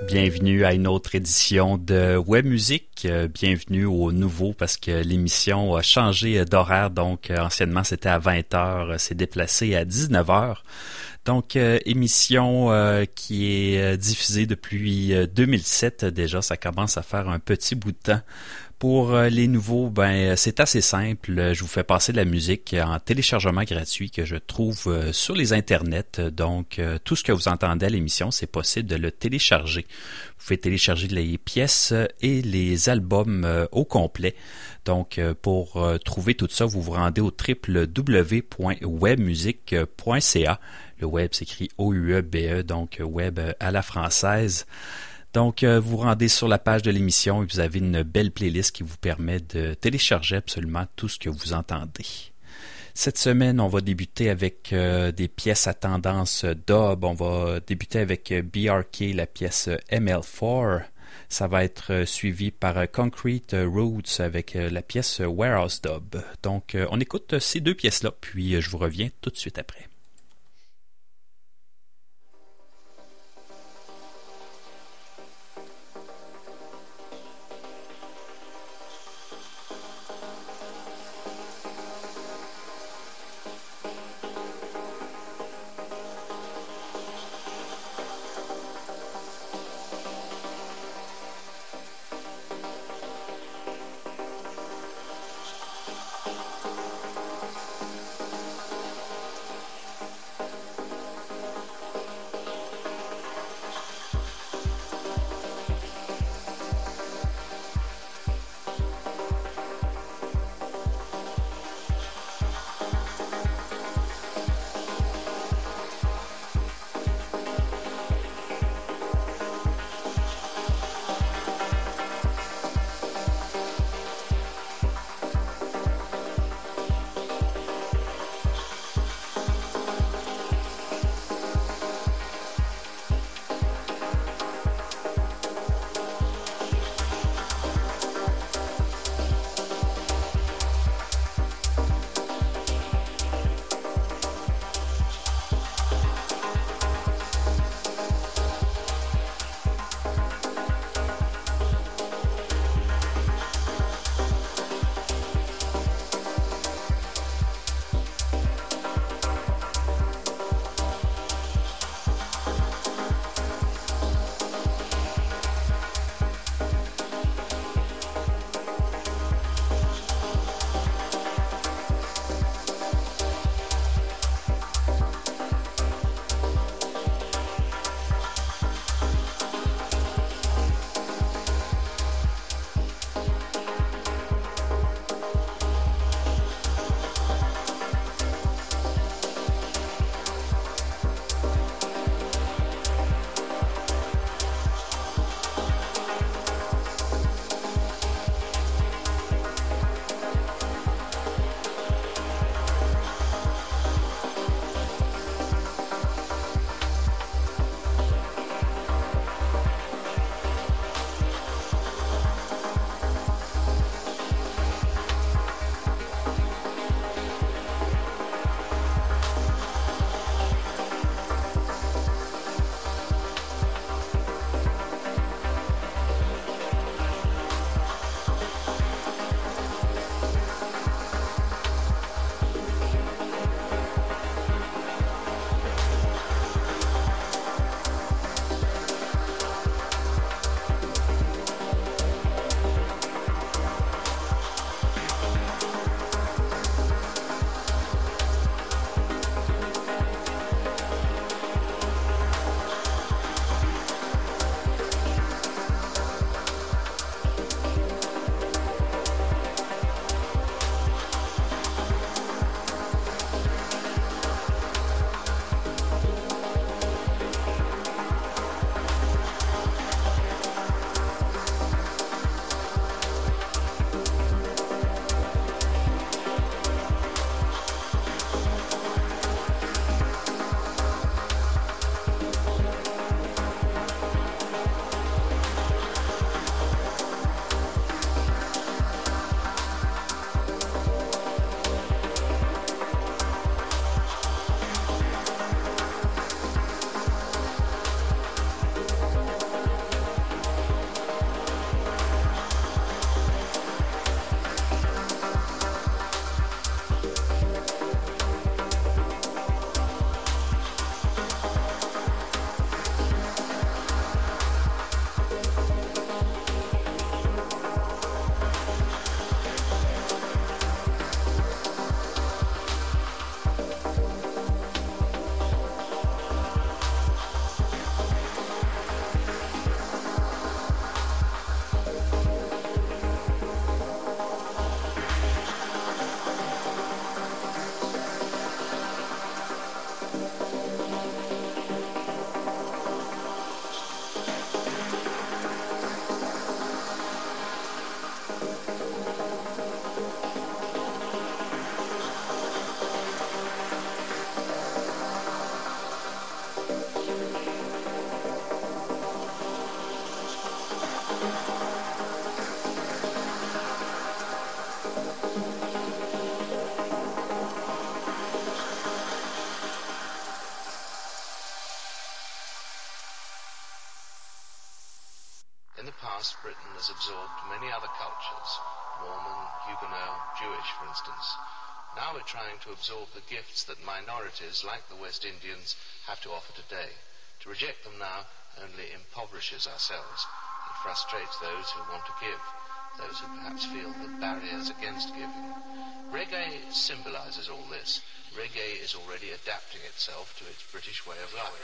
Bienvenue à une autre édition de Web Musique. Bienvenue au nouveau parce que l'émission a changé d'horaire. Donc, anciennement, c'était à 20 heures, c'est déplacé à 19 heures. Donc, émission qui est diffusée depuis 2007 déjà. Ça commence à faire un petit bout de temps. Pour les nouveaux, c'est assez simple. Je vous fais passer de la musique en téléchargement gratuit que je trouve sur les internets. Donc, tout ce que vous entendez à l'émission, c'est possible de le télécharger. Vous pouvez télécharger les pièces et les albums au complet. Donc, pour trouver tout ça, vous vous rendez au www.webmusique.ca. Le web s'écrit O-U-E-B-E, donc web à la française. Donc, vous rendez sur la page de l'émission et vous avez une belle playlist qui vous permet de télécharger absolument tout ce que vous entendez. Cette semaine, on va débuter avec des pièces à tendance dub. On va débuter avec BRK, la pièce ML4. Ça va être suivi par Concrete Roots avec la pièce Warehouse Dub. Donc, on écoute ces deux pièces-là, puis je vous reviens tout de suite après. other cultures, Mormon, Huguenot, Jewish, for instance. Now we're trying to absorb the gifts that minorities like the West Indians have to offer today. To reject them now only impoverishes ourselves. It frustrates those who want to give, those who perhaps feel the barriers against giving. Reggae symbolizes all this. Reggae is already adapting itself to its British way of life.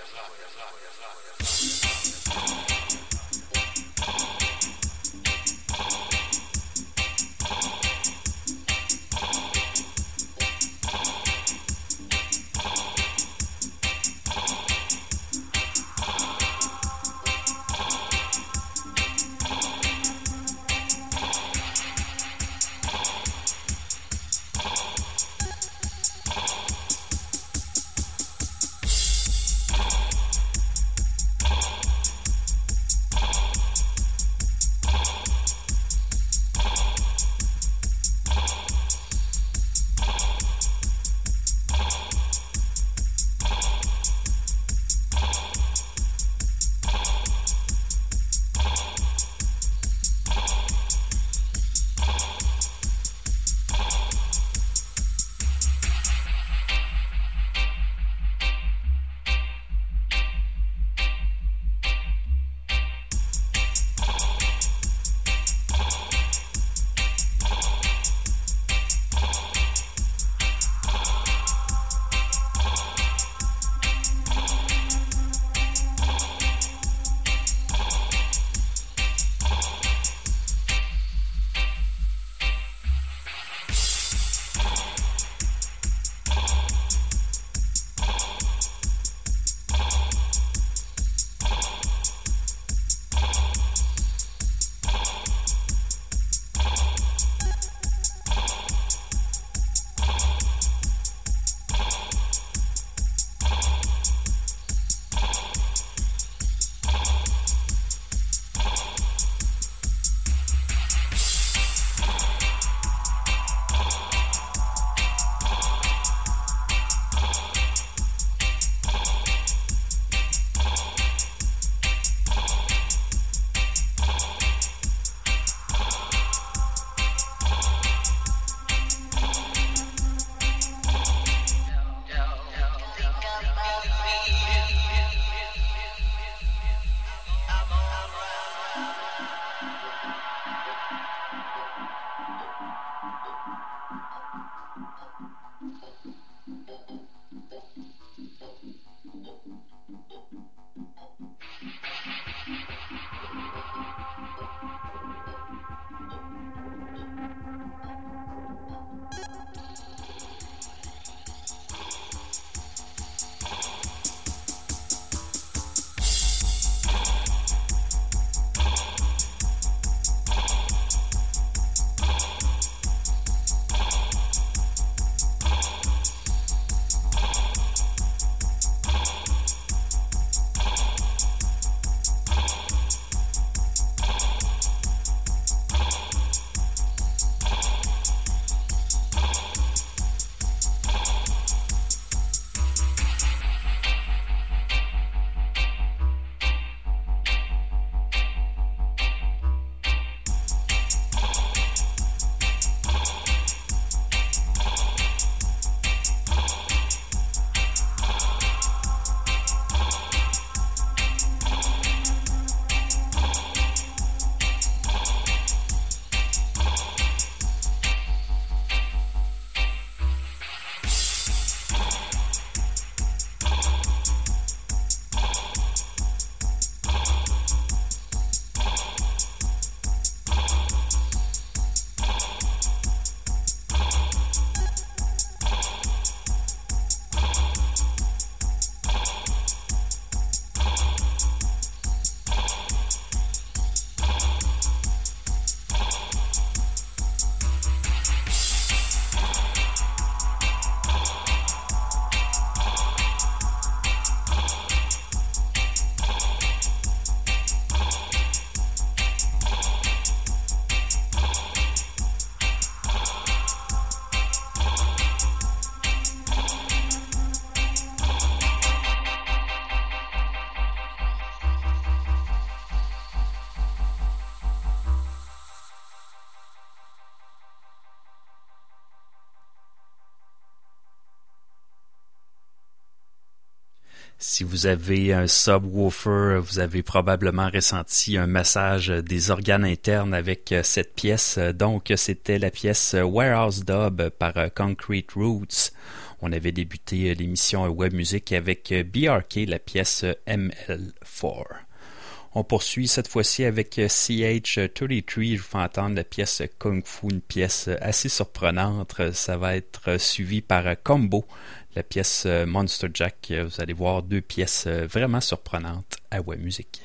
Si vous avez un subwoofer, vous avez probablement ressenti un massage des organes internes avec cette pièce. Donc, c'était la pièce Warehouse Dub par Concrete Roots. On avait débuté l'émission Web Music avec BRK, la pièce ML4. On poursuit cette fois-ci avec CH33. Je vous fais entendre la pièce Kung Fu, une pièce assez surprenante. Ça va être suivi par Combo, la pièce Monster Jack. Vous allez voir deux pièces vraiment surprenantes à Web Music.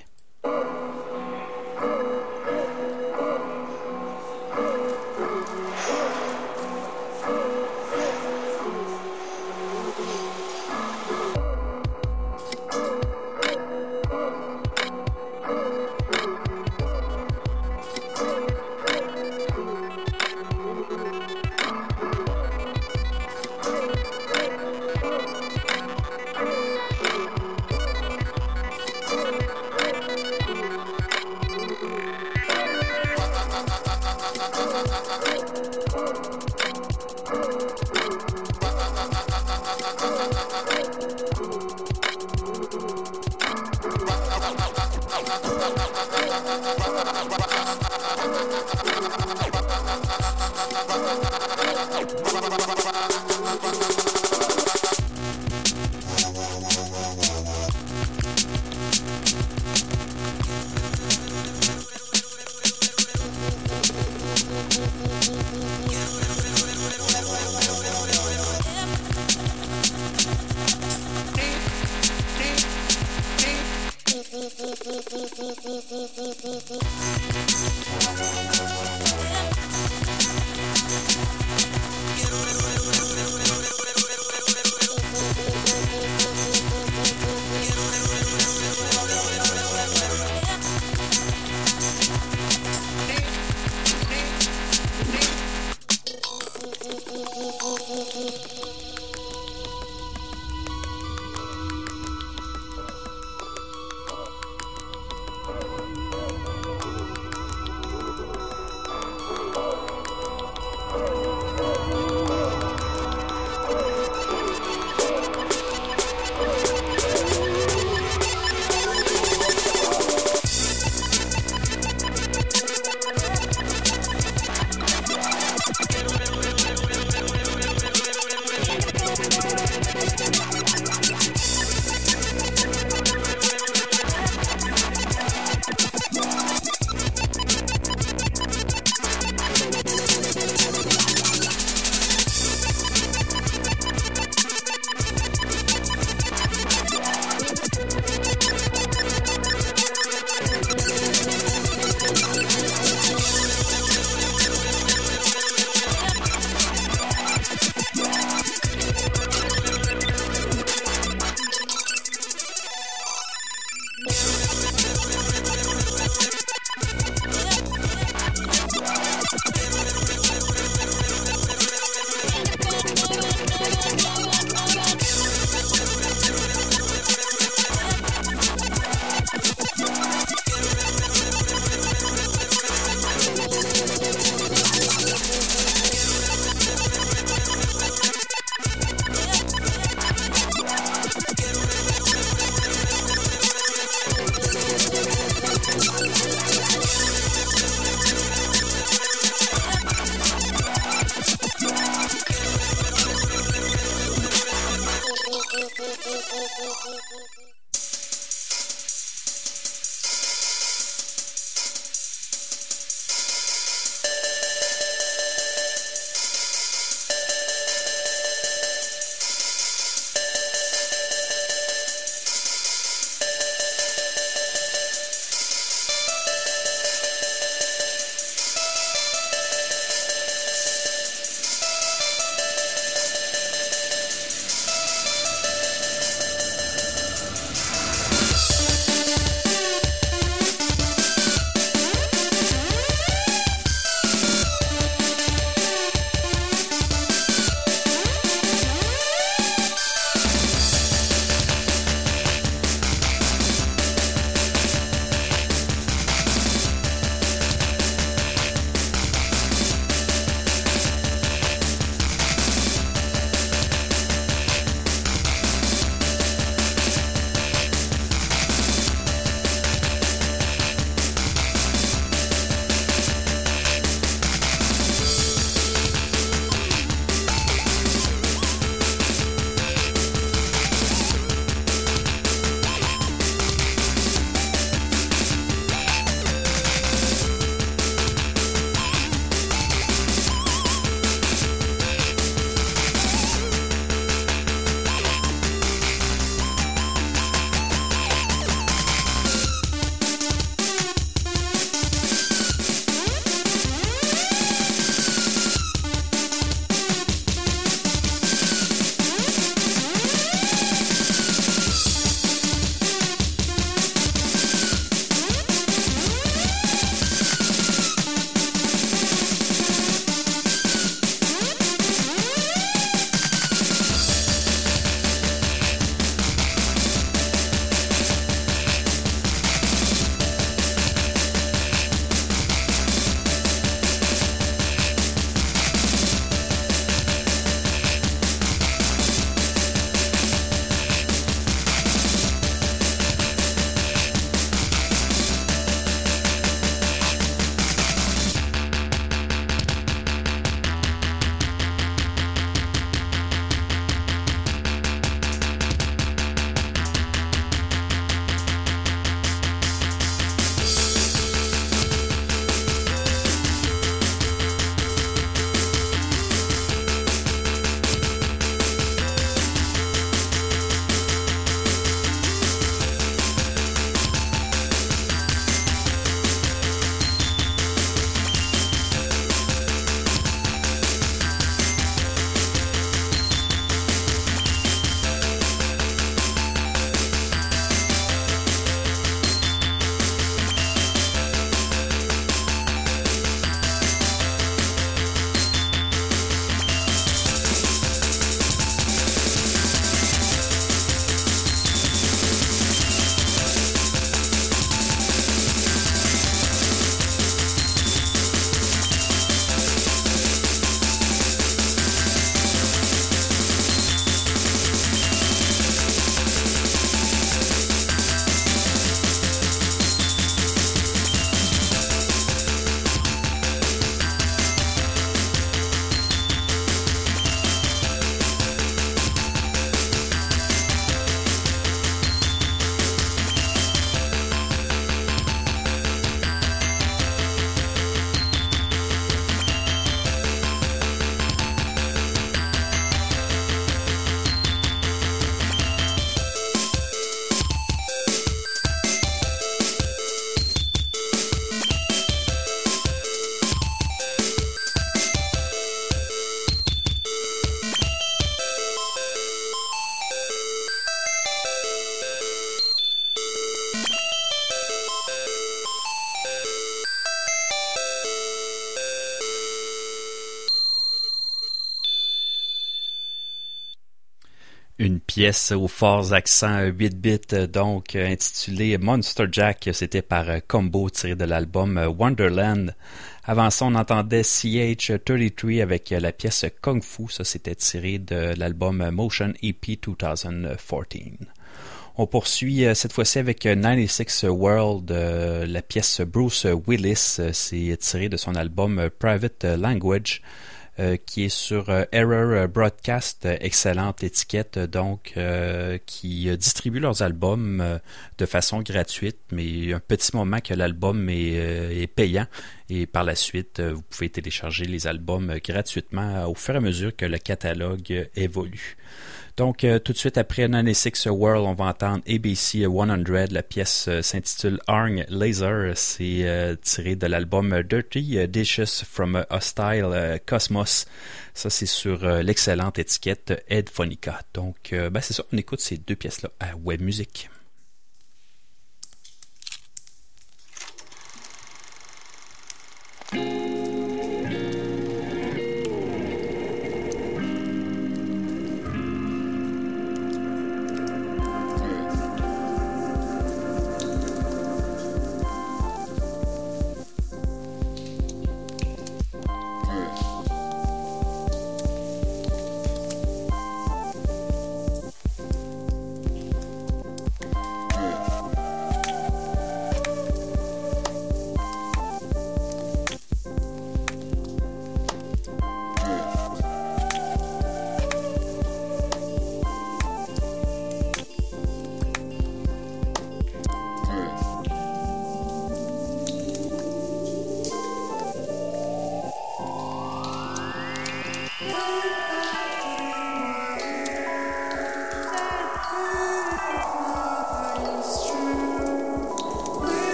Une pièce aux forts accents 8 bits, donc intitulée Monster Jack, c'était par Combo tiré de l'album Wonderland. Avant ça, on entendait CH33 avec la pièce Kung Fu, ça c'était tiré de l'album Motion EP 2014. On poursuit cette fois-ci avec 96 World, la pièce Bruce Willis, c'est tiré de son album Private Language. Qui est sur Error Broadcast, excellente étiquette donc qui distribue leurs albums de façon gratuite, mais un petit moment que l'album est payant et par la suite vous pouvez télécharger les albums gratuitement au fur et à mesure que le catalogue évolue. Donc, tout de suite après 96 World, on va entendre ABC 100. La pièce s'intitule Arng Laser. C'est tiré de l'album Dirty Dishes from a Hostile Cosmos. Ça, c'est sur l'excellente étiquette Headphonica. Donc, c'est ça, on écoute ces deux pièces-là à Web Music.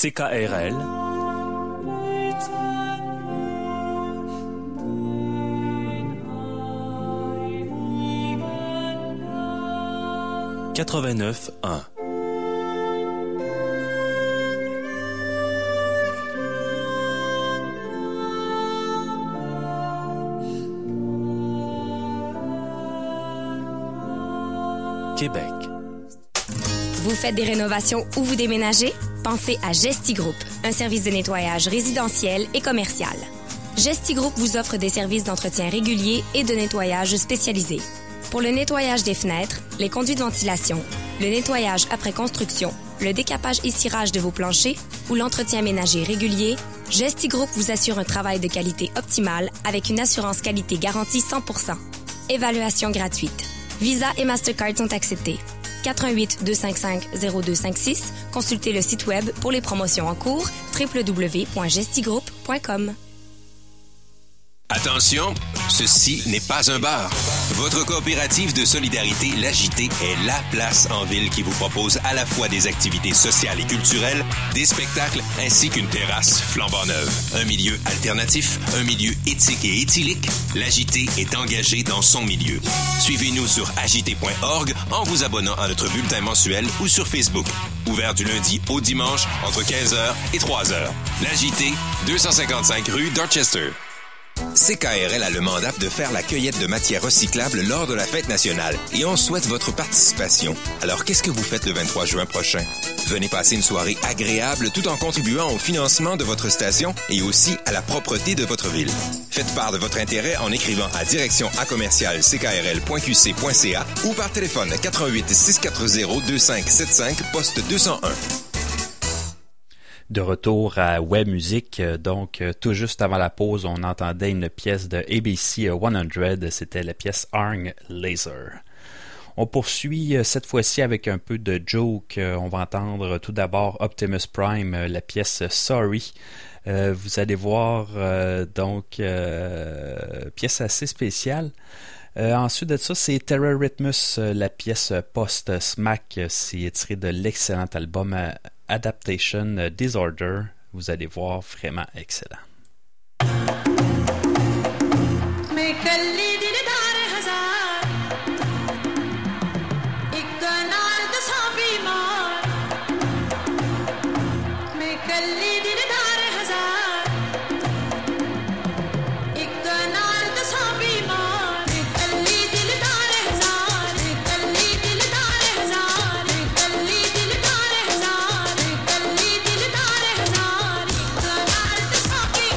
CKRL 89.1. Québec. Vous faites des rénovations ou vous déménagez? Pensez à Gesti Group, un service de nettoyage résidentiel et commercial. Gesti Group vous offre des services d'entretien réguliers et de nettoyage spécialisés. Pour le nettoyage des fenêtres, les conduits de ventilation, le nettoyage après construction, le décapage et cirage de vos planchers ou l'entretien ménager régulier, Gesti Group vous assure un travail de qualité optimale avec une assurance qualité garantie 100%. Évaluation gratuite. Visa et Mastercard sont acceptés. 88 255 0256. Consultez le site web pour les promotions en cours www.gestigroup.com. Attention, ceci n'est pas un bar. Votre coopérative de solidarité, l'Agité, est la place en ville qui vous propose à la fois des activités sociales et culturelles, des spectacles ainsi qu'une terrasse flambant neuve. Un milieu alternatif, un milieu éthique et éthylique, l'Agité est engagé dans son milieu. Suivez-nous sur agité.org en vous abonnant à notre bulletin mensuel ou sur Facebook. Ouvert du lundi au dimanche entre 15h et 3h. L'Agité, 255 rue Dorchester. CKRL a le mandat de faire la cueillette de matières recyclables lors de la fête nationale et on souhaite votre participation. Alors, qu'est-ce que vous faites le 23 juin prochain? Venez passer une soirée agréable tout en contribuant au financement de votre station et aussi à la propreté de votre ville. Faites part de votre intérêt en écrivant à direction@commercial-ckrl.qc.ca ou par téléphone 88 640 2575 poste 201. De retour à Web Music, donc tout juste avant la pause, on entendait une pièce de ABC 100, c'était la pièce Arng Laser. On poursuit cette fois-ci avec un peu de joke, on va entendre tout d'abord Optimus Prime, la pièce Sorry. Vous allez voir, pièce assez spéciale. Ensuite de ça, c'est Terror Rhythmus, la pièce post-smack, c'est tiré de l'excellent album Adaptation Disorder. Vous allez voir, vraiment excellent. Talking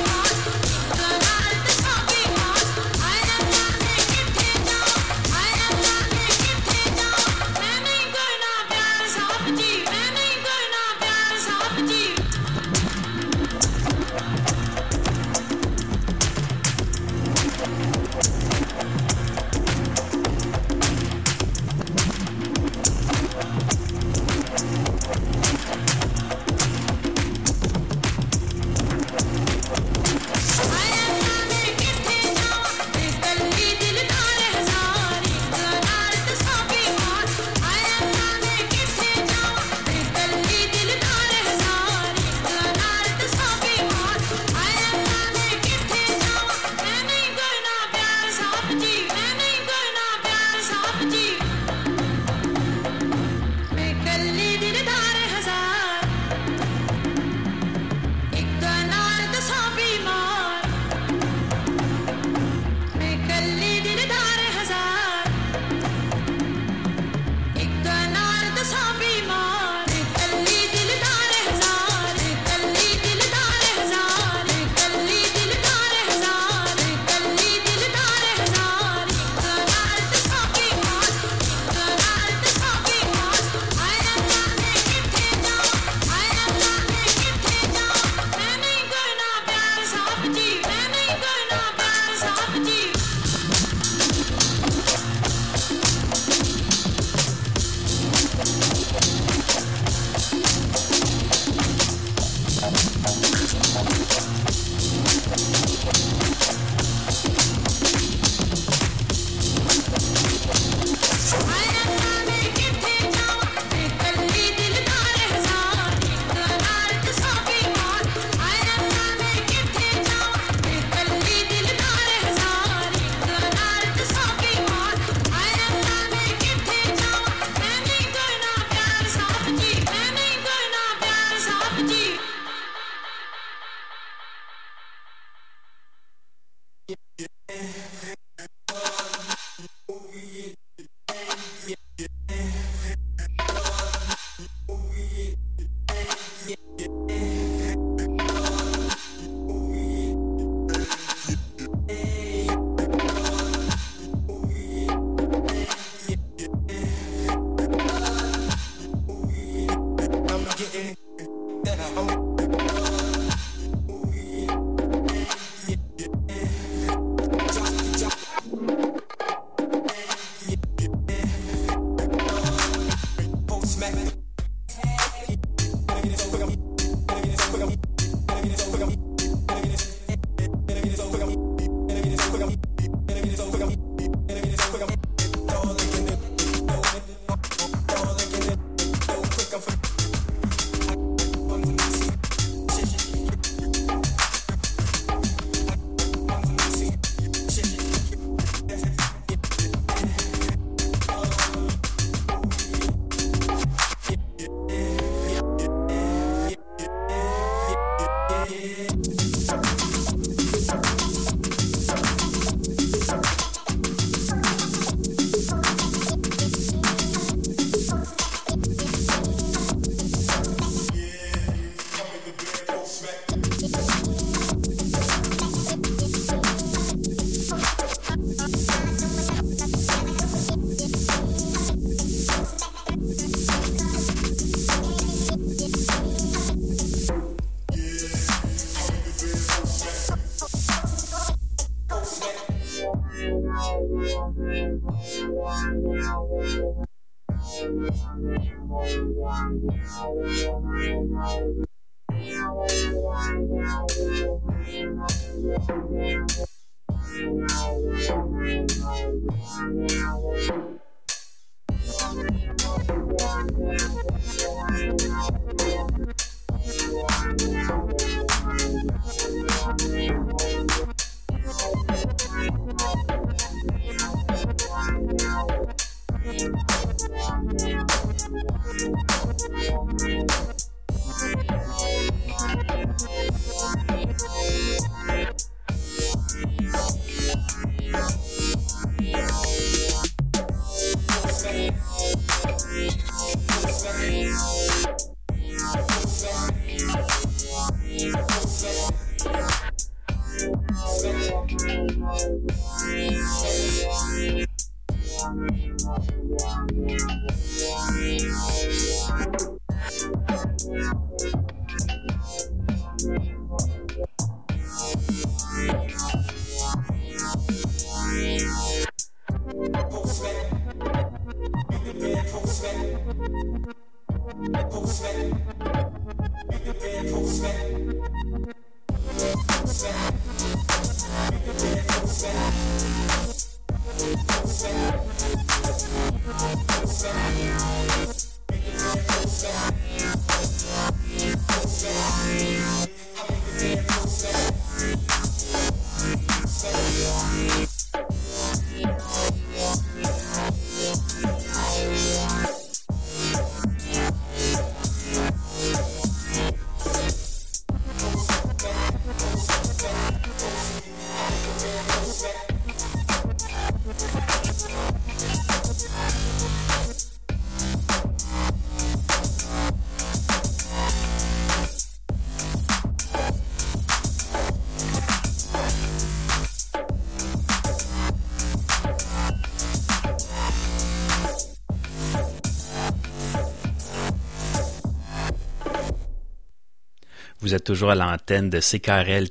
Vous êtes toujours à l'antenne de CKRL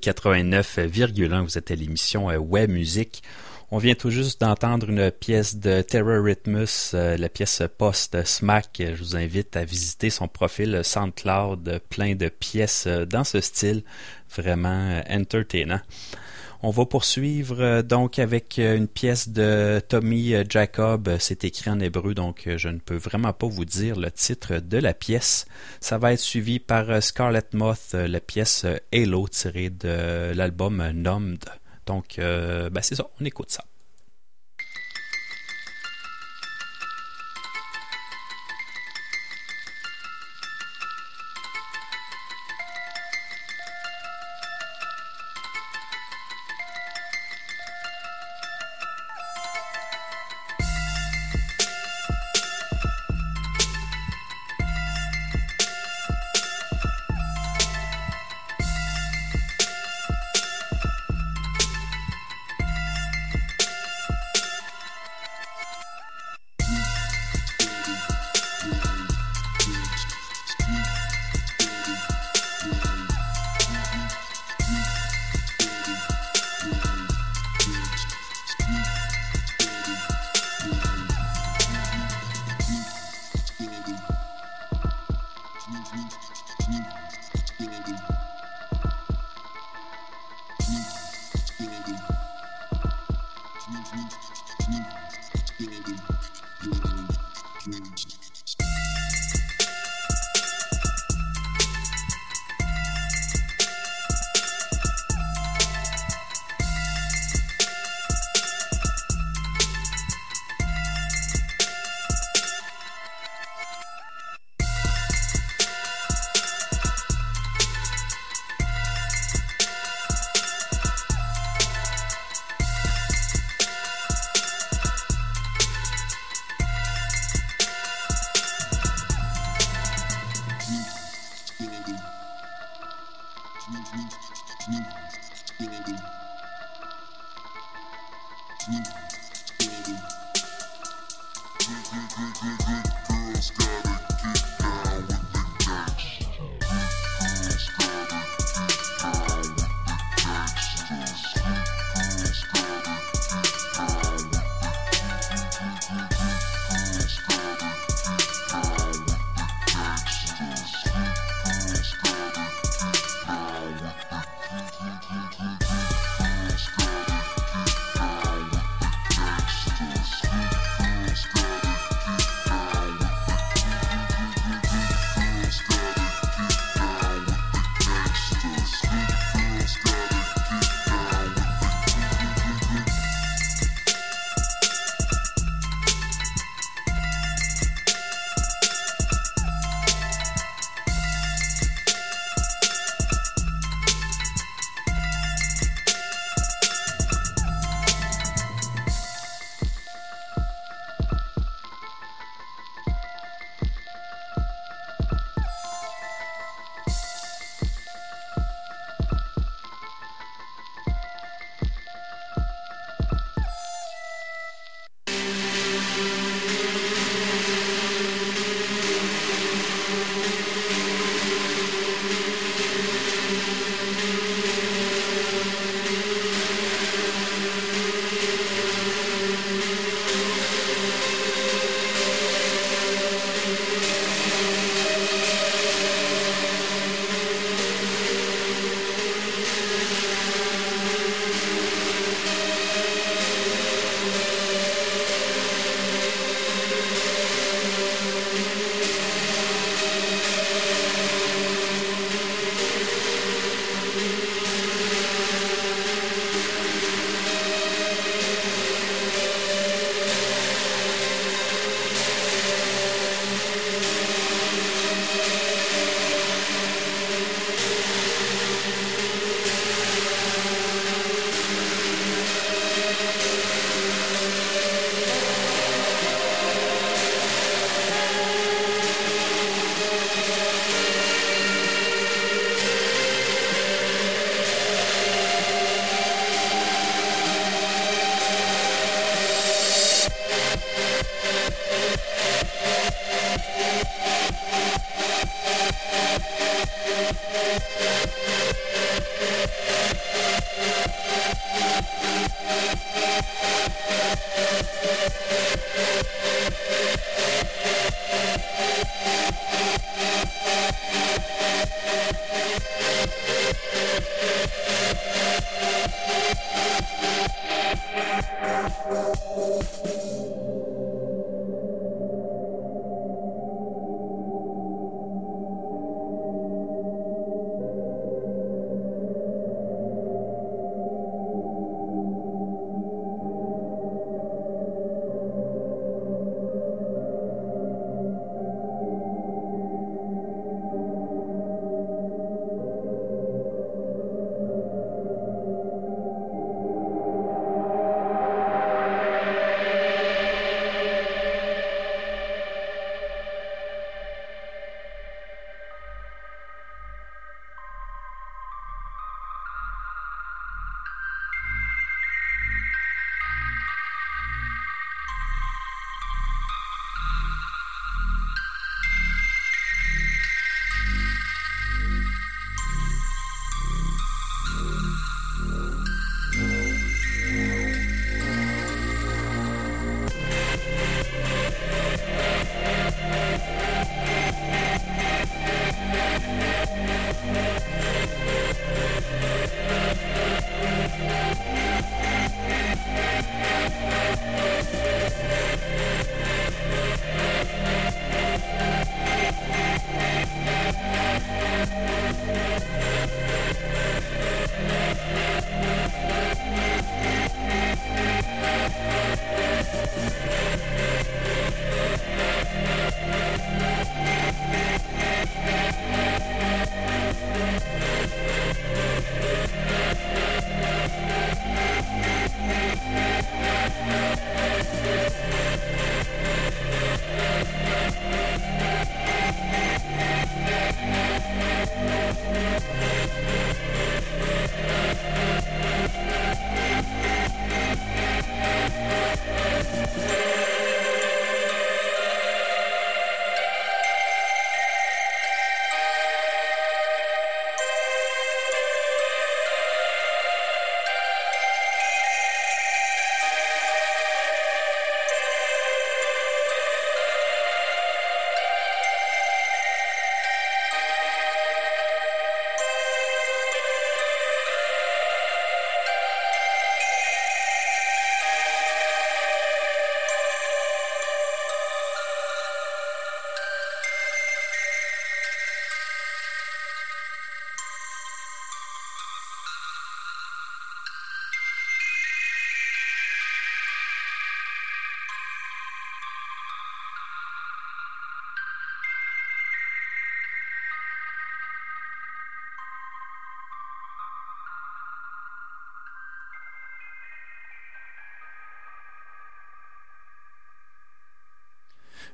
89,1. Vous êtes à l'émission Web Musique. On vient tout juste d'entendre une pièce de Terror Rhythmus, la pièce Post-Smack. Je vous invite à visiter son profil SoundCloud, plein de pièces dans ce style, vraiment entertainant. On va poursuivre donc avec une pièce de Tommy Jacob. C'est écrit en hébreu, donc je ne peux vraiment pas vous dire le titre de la pièce. Ça va être suivi par Scarlet Moth, la pièce Halo tirée de l'album Numbed. Donc, c'est ça, on écoute ça.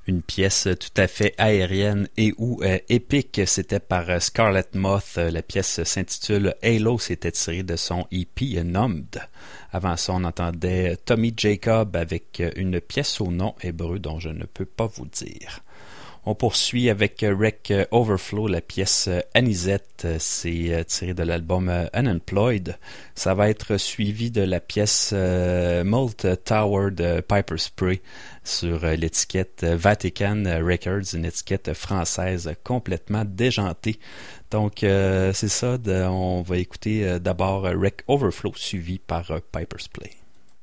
Une pièce tout à fait aérienne et ou épique, c'était par Scarlet Moth. La pièce s'intitule Halo, c'était tiré de son EP Numbed. Avant ça, on entendait Tommy Jacob avec une pièce au nom hébreu dont je ne peux pas vous dire. On poursuit avec Wreck Overflow, la pièce Anisette, c'est tiré de l'album Unemployed. Ça va être suivi de la pièce Malt Tower de Piper Spray sur l'étiquette Vatican Records, une étiquette française complètement déjantée. Donc c'est ça, on va écouter d'abord Wreck Overflow suivi par Piper Spray.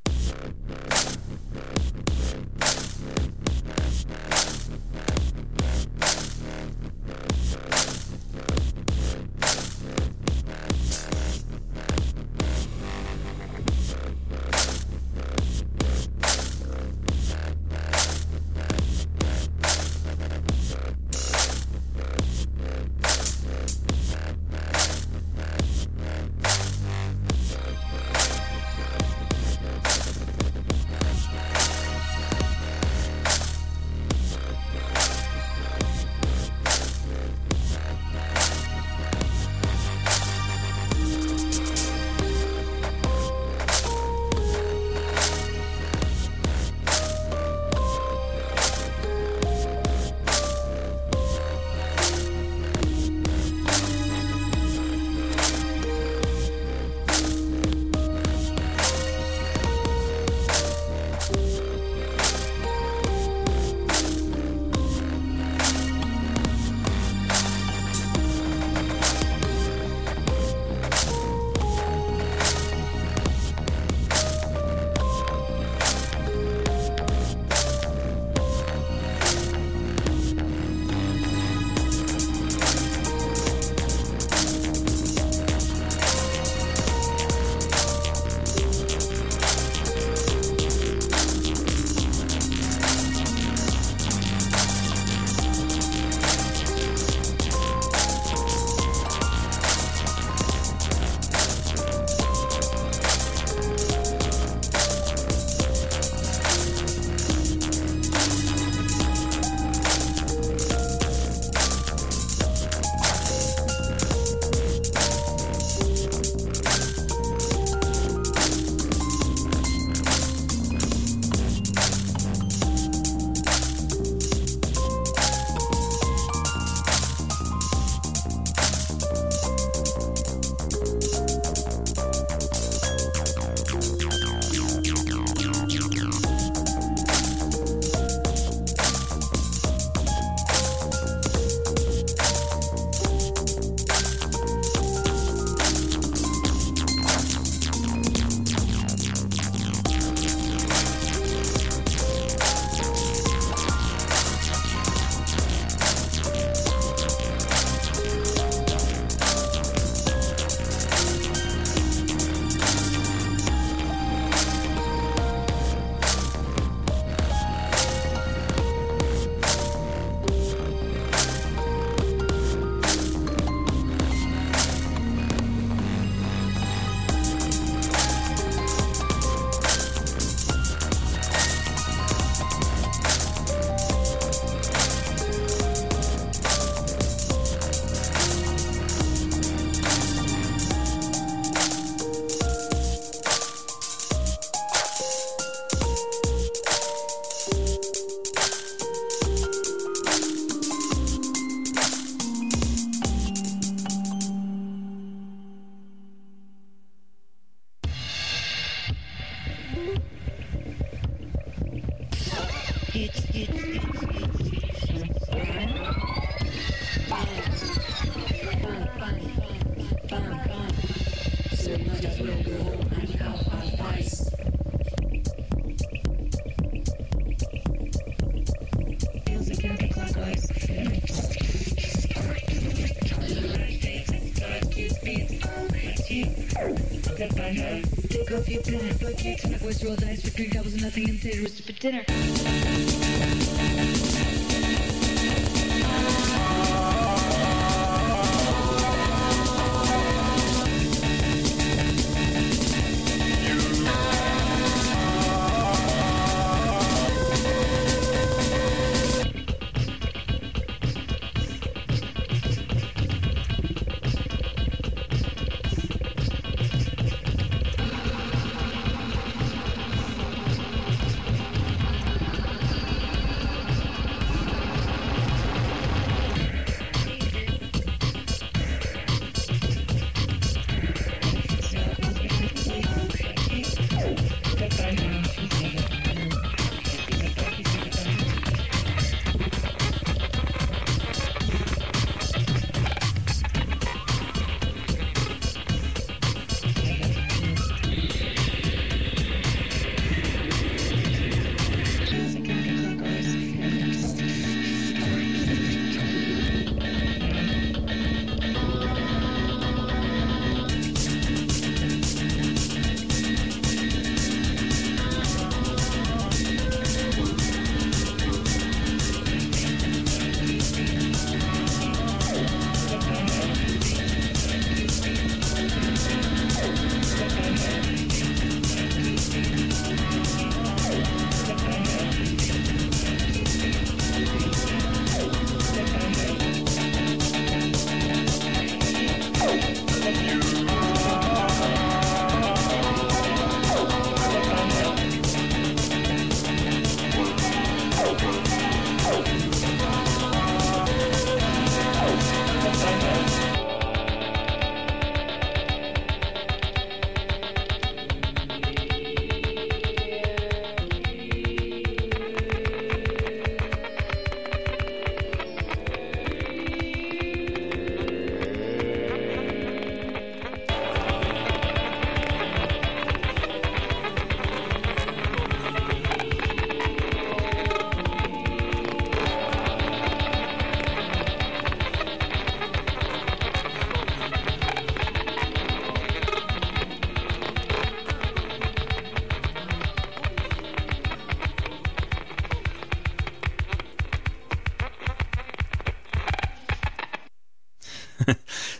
Take off your pants, like cakes and voice roll dice for green goblins and nothing and taters for dinner.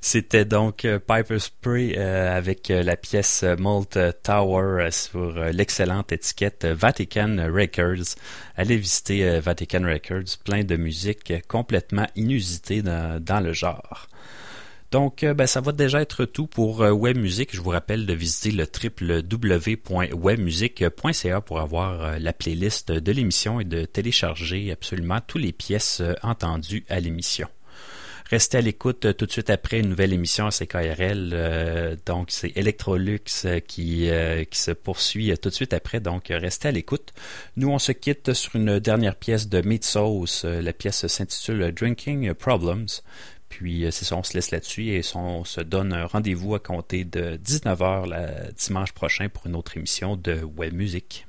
C'était donc Piper Spray avec la pièce Malt Tower sur l'excellente étiquette Vatican Records. Allez visiter Vatican Records, plein de musique complètement inusitée dans le genre. Donc, ça va déjà être tout pour WebMusic. Je vous rappelle de visiter le www.webmusic.ca pour avoir la playlist de l'émission et de télécharger absolument toutes les pièces entendues à l'émission. Restez à l'écoute tout de suite après une nouvelle émission à CKRL. Donc, c'est Electrolux qui se poursuit tout de suite après. Donc, restez à l'écoute. Nous, on se quitte sur une dernière pièce de Meat Sauce. La pièce s'intitule Drinking Problems. Puis, c'est ça, on se laisse là-dessus et on se donne un rendez-vous à compter de 19h dimanche prochain pour une autre émission de WebMusic.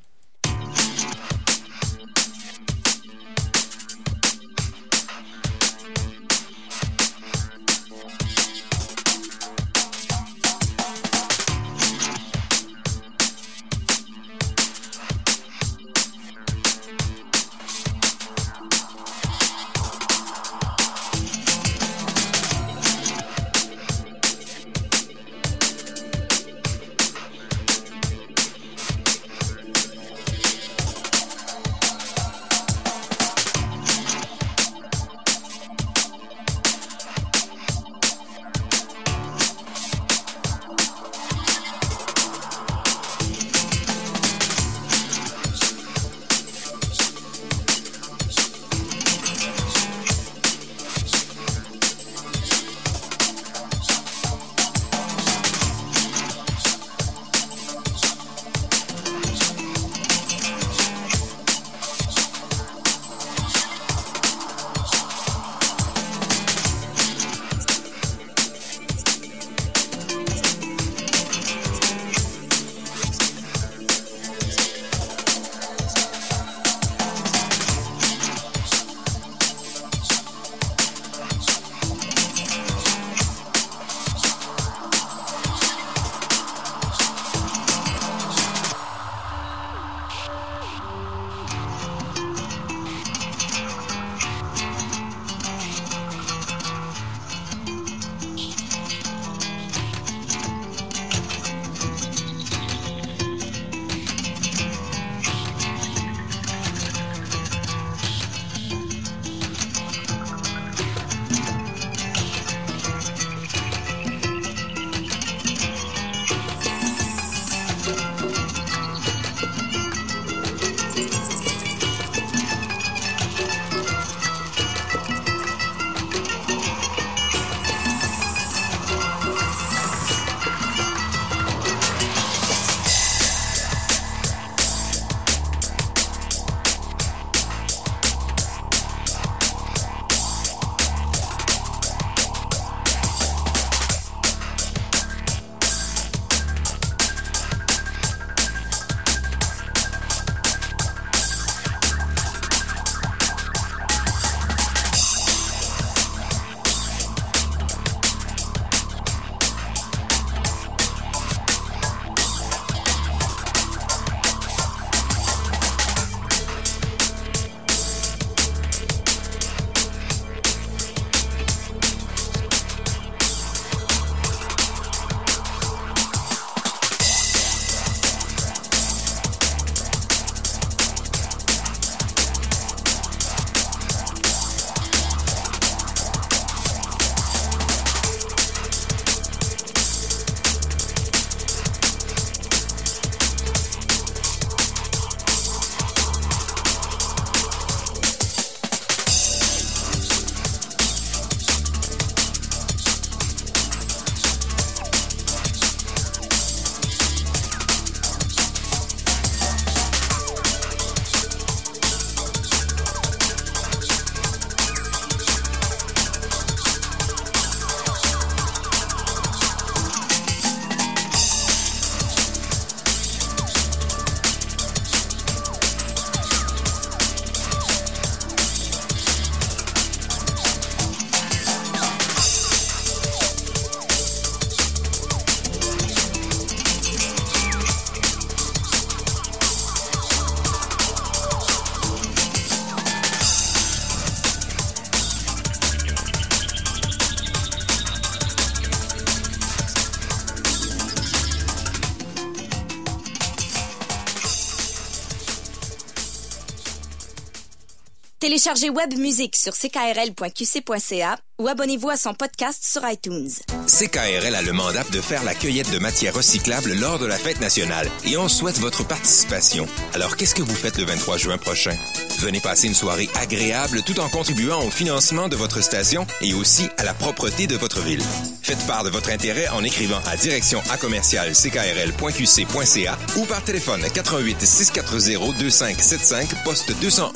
Téléchargez Web Musique sur ckrl.qc.ca ou abonnez-vous à son podcast sur iTunes. CKRL a le mandat de faire la cueillette de matières recyclables lors de la fête nationale et on souhaite votre participation. Alors, qu'est-ce que vous faites le 23 juin prochain? Venez passer une soirée agréable tout en contribuant au financement de votre station et aussi à la propreté de votre ville. Faites part de votre intérêt en écrivant à direction@ckrl.qc.ca ou par téléphone 88 640 2575 poste 201.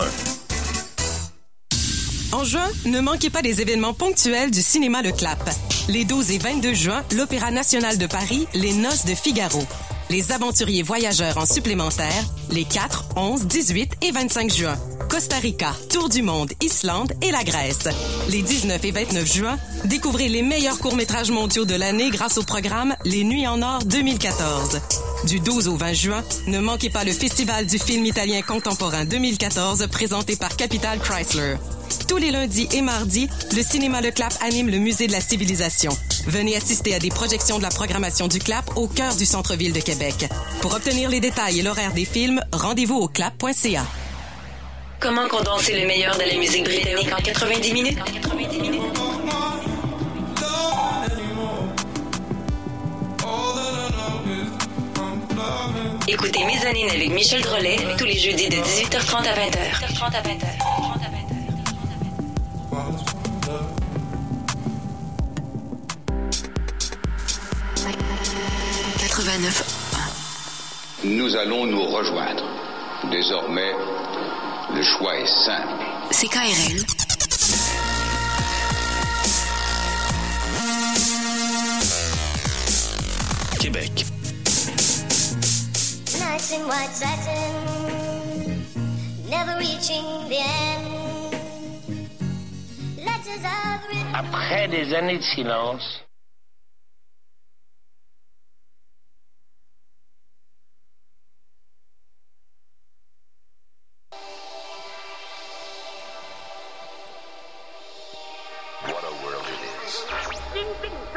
En juin, ne manquez pas les événements ponctuels du cinéma Le Clap. Les 12 et 22 juin, l'Opéra national de Paris, Les Noces de Figaro. Les aventuriers voyageurs en supplémentaire, les 4, 11, 18 et 25 juin. Costa Rica, Tour du monde, Islande et la Grèce. Les 19 et 29 juin, découvrez les meilleurs courts-métrages mondiaux de l'année grâce au programme Les Nuits en Or 2014. Du 12 au 20 juin, ne manquez pas le Festival du film italien contemporain 2014 présenté par Capital Chrysler. Tous les lundis et mardis, le cinéma Le Clap anime le Musée de la Civilisation. Venez assister à des projections de la programmation du Clap au cœur du centre-ville de Québec. Pour obtenir les détails et l'horaire des films, rendez-vous au clap.ca. Comment condenser le meilleur de la musique britannique en 90 minutes? Écoutez Mezzanine avec Michel Drolet tous les jeudis de 18h30 à 20h. 89. Nous allons nous rejoindre. Désormais, le choix est simple. CKRL. Québec. Nights in white satin, never reaching the end. Letters I've written. Après des années de silence, What a world it is.